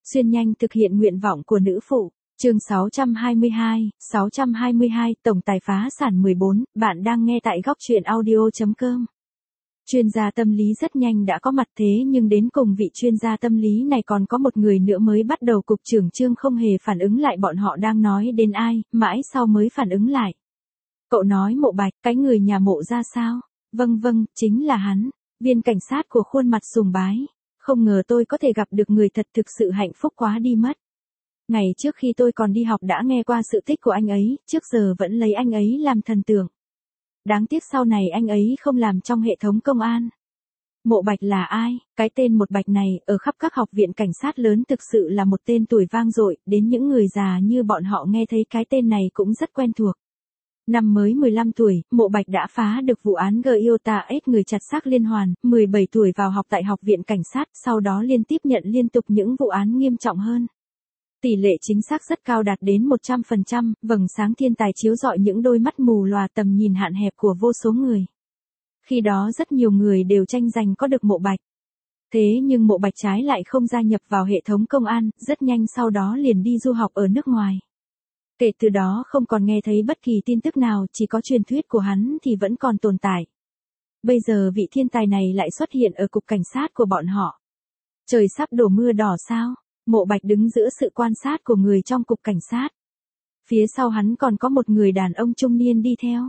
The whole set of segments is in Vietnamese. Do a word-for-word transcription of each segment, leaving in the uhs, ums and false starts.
Xuyên nhanh thực hiện nguyện vọng của nữ phụ. Chương sáu trăm hai mươi hai, sáu trăm hai mươi hai, tổng tài phá sản mười bốn, bạn đang nghe tại góc truyện audio chấm com. Chuyên gia tâm lý rất nhanh đã có mặt, thế nhưng đến cùng vị chuyên gia tâm lý này còn có một người nữa mới bắt đầu. Cục trưởng Trương không hề phản ứng lại bọn họ đang nói đến ai, mãi sau mới phản ứng lại. Cậu nói Mộ Bạch, cái người nhà Mộ ra sao? Vâng vâng, chính là hắn. Viên cảnh sát của khuôn mặt sùng bái. Không ngờ tôi có thể gặp được người thật, thực sự hạnh phúc quá đi mất. Ngày trước khi tôi còn đi học đã nghe qua sự tích của anh ấy, trước giờ vẫn lấy anh ấy làm thần tượng. Đáng tiếc sau này anh ấy không làm trong hệ thống công an. Mộ Bạch là ai? Cái tên một Bạch này, ở khắp các học viện cảnh sát lớn thực sự là một tên tuổi vang dội, đến những người già như bọn họ nghe thấy cái tên này cũng rất quen thuộc. Năm mới mười lăm tuổi, Mộ Bạch đã phá được vụ án Giota ét người chặt xác liên hoàn, mười bảy tuổi vào học tại học viện cảnh sát, sau đó liên tiếp nhận liên tục những vụ án nghiêm trọng hơn. Tỷ lệ chính xác rất cao đạt đến một trăm phần trăm, vầng sáng thiên tài chiếu rọi những đôi mắt mù lòa tầm nhìn hạn hẹp của vô số người. Khi đó rất nhiều người đều tranh giành có được Mộ Bạch. Thế nhưng Mộ Bạch trái lại không gia nhập vào hệ thống công an, rất nhanh sau đó liền đi du học ở nước ngoài. Kể từ đó không còn nghe thấy bất kỳ tin tức nào, chỉ có truyền thuyết của hắn thì vẫn còn tồn tại. Bây giờ vị thiên tài này lại xuất hiện ở cục cảnh sát của bọn họ. Trời sắp đổ mưa đỏ sao? Mộ Bạch đứng giữa sự quan sát của người trong cục cảnh sát. Phía sau hắn còn có một người đàn ông trung niên đi theo.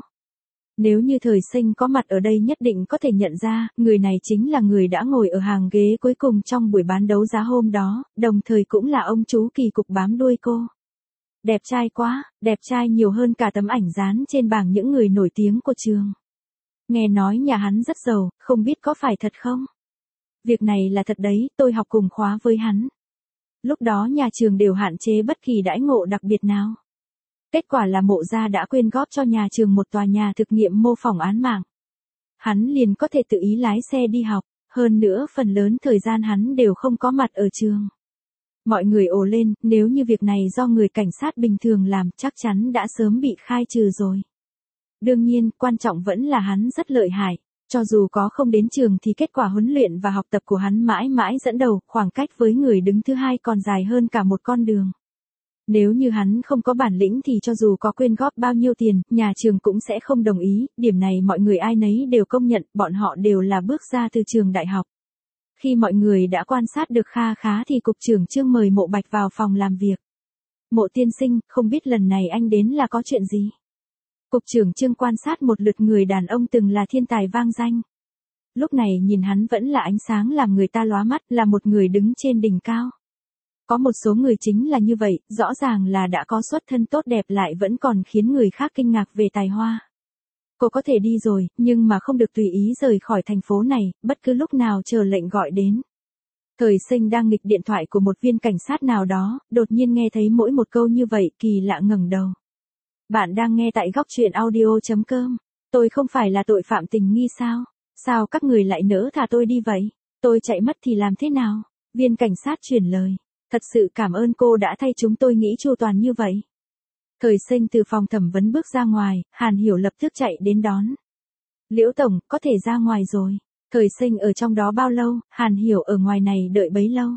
Nếu như Thời Sinh có mặt ở đây nhất định có thể nhận ra, người này chính là người đã ngồi ở hàng ghế cuối cùng trong buổi bán đấu giá hôm đó, đồng thời cũng là ông chú kỳ cục bám đuôi cô. Đẹp trai quá, đẹp trai nhiều hơn cả tấm ảnh dán trên bảng những người nổi tiếng của trường. Nghe nói nhà hắn rất giàu, không biết có phải thật không? Việc này là thật đấy, tôi học cùng khóa với hắn. Lúc đó nhà trường đều hạn chế bất kỳ đãi ngộ đặc biệt nào. Kết quả là Mộ gia đã quyên góp cho nhà trường một tòa nhà thực nghiệm mô phỏng án mạng. Hắn liền có thể tự ý lái xe đi học, hơn nữa phần lớn thời gian hắn đều không có mặt ở trường. Mọi người ồ lên, nếu như việc này do người cảnh sát bình thường làm chắc chắn đã sớm bị khai trừ rồi. Đương nhiên, quan trọng vẫn là hắn rất lợi hại. Cho dù có không đến trường thì kết quả huấn luyện và học tập của hắn mãi mãi dẫn đầu, khoảng cách với người đứng thứ hai còn dài hơn cả một con đường. Nếu như hắn không có bản lĩnh thì cho dù có quyên góp bao nhiêu tiền, nhà trường cũng sẽ không đồng ý, điểm này mọi người ai nấy đều công nhận, bọn họ đều là bước ra từ trường đại học. Khi mọi người đã quan sát được kha khá thì cục trưởng Trương mời Mộ Bạch vào phòng làm việc. Mộ tiên sinh, không biết lần này anh đến là có chuyện gì? Cục trưởng Trương quan sát một lượt người đàn ông từng là thiên tài vang danh. Lúc này nhìn hắn vẫn là ánh sáng làm người ta lóa mắt, là một người đứng trên đỉnh cao. Có một số người chính là như vậy, rõ ràng là đã có xuất thân tốt đẹp lại vẫn còn khiến người khác kinh ngạc về tài hoa. Cô có thể đi rồi, nhưng mà không được tùy ý rời khỏi thành phố này, bất cứ lúc nào chờ lệnh gọi đến. Thời Sinh đang nghịch điện thoại của một viên cảnh sát nào đó, đột nhiên nghe thấy mỗi một câu như vậy, kỳ lạ ngẩng đầu. Bạn đang nghe tại góc truyện audio chấm com. Tôi không phải là tội phạm tình nghi sao? Sao các người lại nỡ thả tôi đi vậy? Tôi chạy mất thì làm thế nào? Viên cảnh sát chuyển lời. Thật sự cảm ơn cô đã thay chúng tôi nghĩ chu toàn như vậy. Thời Sinh từ phòng thẩm vấn bước ra ngoài, Hàn Hiểu lập tức chạy đến đón. Liễu Tổng, có thể ra ngoài rồi. Thời Sinh ở trong đó bao lâu, Hàn Hiểu ở ngoài này đợi bấy lâu.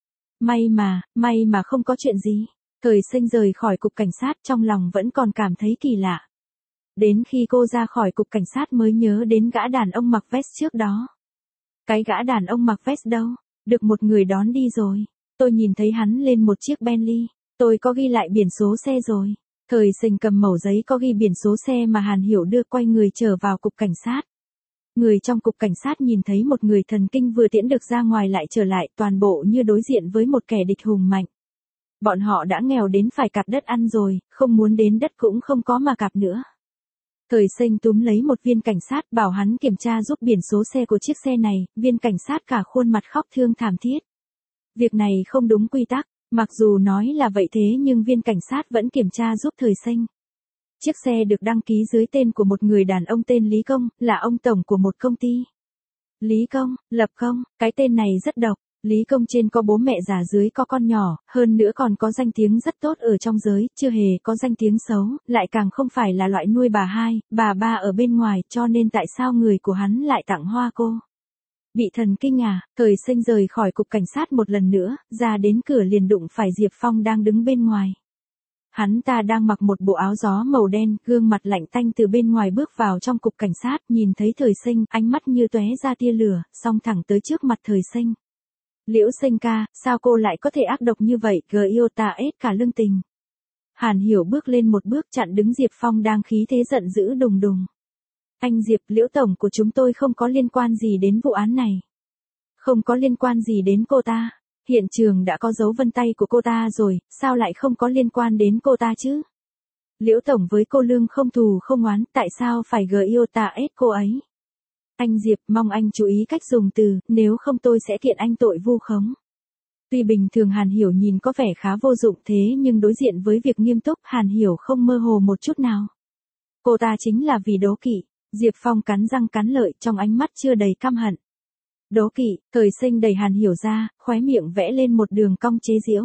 May mà, may mà không có chuyện gì. Thời Sinh rời khỏi cục cảnh sát trong lòng vẫn còn cảm thấy kỳ lạ. Đến khi cô ra khỏi cục cảnh sát mới nhớ đến gã đàn ông mặc vest trước đó. Cái gã đàn ông mặc vest đâu? Được một người đón đi rồi. Tôi nhìn thấy hắn lên một chiếc Bentley. Tôi có ghi lại biển số xe rồi. Thời Sinh cầm mẩu giấy có ghi biển số xe mà Hàn Hiểu đưa, quay người trở vào cục cảnh sát. Người trong cục cảnh sát nhìn thấy một người thần kinh vừa tiễn được ra ngoài lại trở lại, toàn bộ như đối diện với một kẻ địch hùng mạnh. Bọn họ đã nghèo đến phải cạp đất ăn rồi, không muốn đến đất cũng không có mà cạp nữa. Thời Sinh túm lấy một viên cảnh sát bảo hắn kiểm tra giúp biển số xe của chiếc xe này, viên cảnh sát cả khuôn mặt khóc thương thảm thiết. Việc này không đúng quy tắc, mặc dù nói là vậy thế nhưng viên cảnh sát vẫn kiểm tra giúp Thời Sinh. Chiếc xe được đăng ký dưới tên của một người đàn ông tên Lý Công, là ông tổng của một công ty. Lý Công, Lập Công, cái tên này rất độc. Lý Công trên có bố mẹ già dưới có con nhỏ, hơn nữa còn có danh tiếng rất tốt ở trong giới, chưa hề có danh tiếng xấu, lại càng không phải là loại nuôi bà hai, bà ba ở bên ngoài, cho nên tại sao người của hắn lại tặng hoa cô? Bị thần kinh à, Thời Sinh rời khỏi cục cảnh sát một lần nữa, ra đến cửa liền đụng phải Diệp Phong đang đứng bên ngoài. Hắn ta đang mặc một bộ áo gió màu đen, gương mặt lạnh tanh từ bên ngoài bước vào trong cục cảnh sát, nhìn thấy Thời Sinh, ánh mắt như tóe ra tia lửa, xông thẳng tới trước mặt Thời Sinh. Liễu Sinh ca, sao cô lại có thể ác độc như vậy, gờ yêu ta ết cả lương tình. Hàn Hiểu bước lên một bước chặn đứng Diệp Phong đang khí thế giận dữ đùng đùng. Anh Diệp, Liễu tổng của chúng tôi không có liên quan gì đến vụ án này. Không có liên quan gì đến cô ta. Hiện trường đã có dấu vân tay của cô ta rồi, sao lại không có liên quan đến cô ta chứ? Liễu tổng với cô Lương không thù không oán, tại sao phải gờ yêu ta ết cô ấy? Anh Diệp, mong anh chú ý cách dùng từ, nếu không tôi sẽ kiện anh tội vu khống. Tuy bình thường Hàn Hiểu nhìn có vẻ khá vô dụng thế nhưng đối diện với việc nghiêm túc Hàn Hiểu không mơ hồ một chút nào. Cô ta chính là vì đố kỵ. Diệp Phong cắn răng cắn lợi trong ánh mắt chưa đầy căm hận. Đố kỵ, Thời Sinh đẩy Hàn Hiểu ra, khóe miệng vẽ lên một đường cong chế giễu.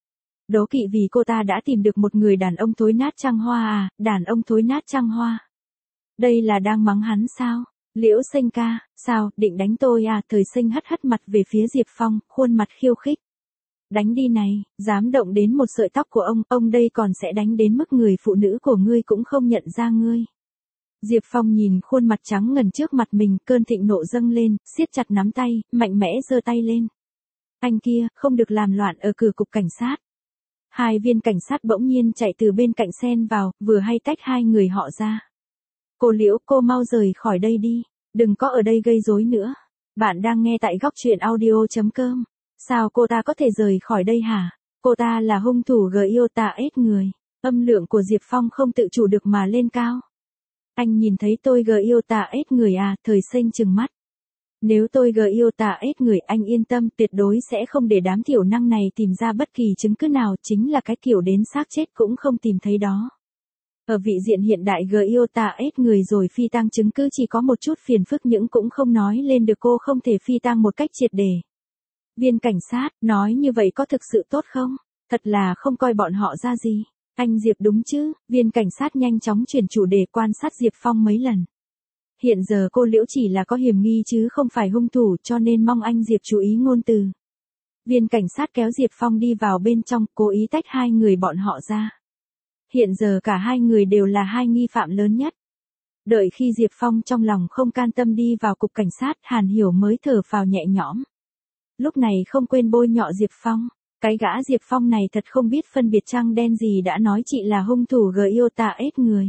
Đố kỵ vì cô ta đã tìm được một người đàn ông thối nát trăng hoa à, đàn ông thối nát trăng hoa. Đây là đang mắng hắn sao? Liễu Sinh ca, sao, định đánh tôi à? Thời Sinh hất hất mặt về phía Diệp Phong, khuôn mặt khiêu khích. Đánh đi này, dám động đến một sợi tóc của ông, ông đây còn sẽ đánh đến mức người phụ nữ của ngươi cũng không nhận ra ngươi. Diệp Phong nhìn khuôn mặt trắng ngần trước mặt mình, cơn thịnh nộ dâng lên, siết chặt nắm tay, mạnh mẽ giơ tay lên. Anh kia, không được làm loạn ở cửa cục cảnh sát. Hai viên cảnh sát bỗng nhiên chạy từ bên cạnh xen vào, vừa hay tách hai người họ ra. Cô Liễu, cô mau rời khỏi đây đi, đừng có ở đây gây rối nữa. Bạn đang nghe tại góc truyện audio chấm com. Sao cô ta có thể rời khỏi đây hả? Cô ta là hung thủ gờ yêu ta ết người. Âm lượng của Diệp Phong không tự chủ được mà lên cao. Anh nhìn thấy tôi gờ yêu ta ết người à? Thời Sinh trừng mắt. Nếu tôi gờ yêu ta ết người anh yên tâm tuyệt đối sẽ không để đám thiểu năng này tìm ra bất kỳ chứng cứ nào, chính là cái kiểu đến xác chết cũng không tìm thấy đó. Ở vị diện hiện đại gờ yêu ta ết người rồi phi tang chứng cứ chỉ có một chút phiền phức những cũng không nói lên được, cô không thể phi tang một cách triệt để. Viên cảnh sát, nói như vậy có thực sự tốt không? Thật là không coi bọn họ ra gì. Anh Diệp đúng chứ? Viên cảnh sát nhanh chóng chuyển chủ đề quan sát Diệp Phong mấy lần. Hiện giờ cô Liễu chỉ là có hiểm nghi chứ không phải hung thủ, cho nên mong anh Diệp chú ý ngôn từ. Viên cảnh sát kéo Diệp Phong đi vào bên trong, cố ý tách hai người bọn họ ra. Hiện giờ cả hai người đều là hai nghi phạm lớn nhất. Đợi khi Diệp Phong trong lòng không can tâm đi vào cục cảnh sát, Hàn Hiểu mới thở phào nhẹ nhõm. Lúc này không quên bôi nhọ Diệp Phong. Cái gã Diệp Phong này thật không biết phân biệt trắng đen gì, đã nói chị là hung thủ gờ yêu ta ết người.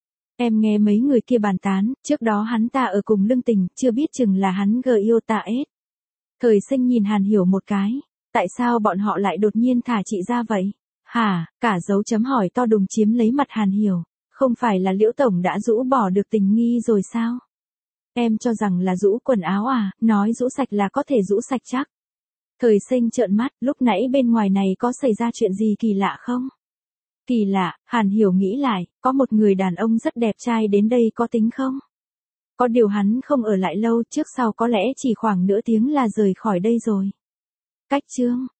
Em nghe mấy người kia bàn tán, trước đó hắn ta ở cùng Lương Tình, chưa biết chừng là hắn gờ yêu ta ết. Thời Sinh nhìn Hàn Hiểu một cái, tại sao bọn họ lại đột nhiên thả chị ra vậy? Hả, cả dấu chấm hỏi to đùng chiếm lấy mặt Hàn Hiểu, không phải là Liễu tổng đã rũ bỏ được tình nghi rồi sao? Em cho rằng là rũ quần áo à, nói rũ sạch là có thể rũ sạch chắc. Thời Sinh trợn mắt, lúc nãy bên ngoài này có xảy ra chuyện gì kỳ lạ không? Kỳ lạ, Hàn Hiểu nghĩ lại, có một người đàn ông rất đẹp trai đến đây có tính không? Có điều hắn không ở lại lâu, trước sau có lẽ chỉ khoảng nửa tiếng là rời khỏi đây rồi. Cách chương,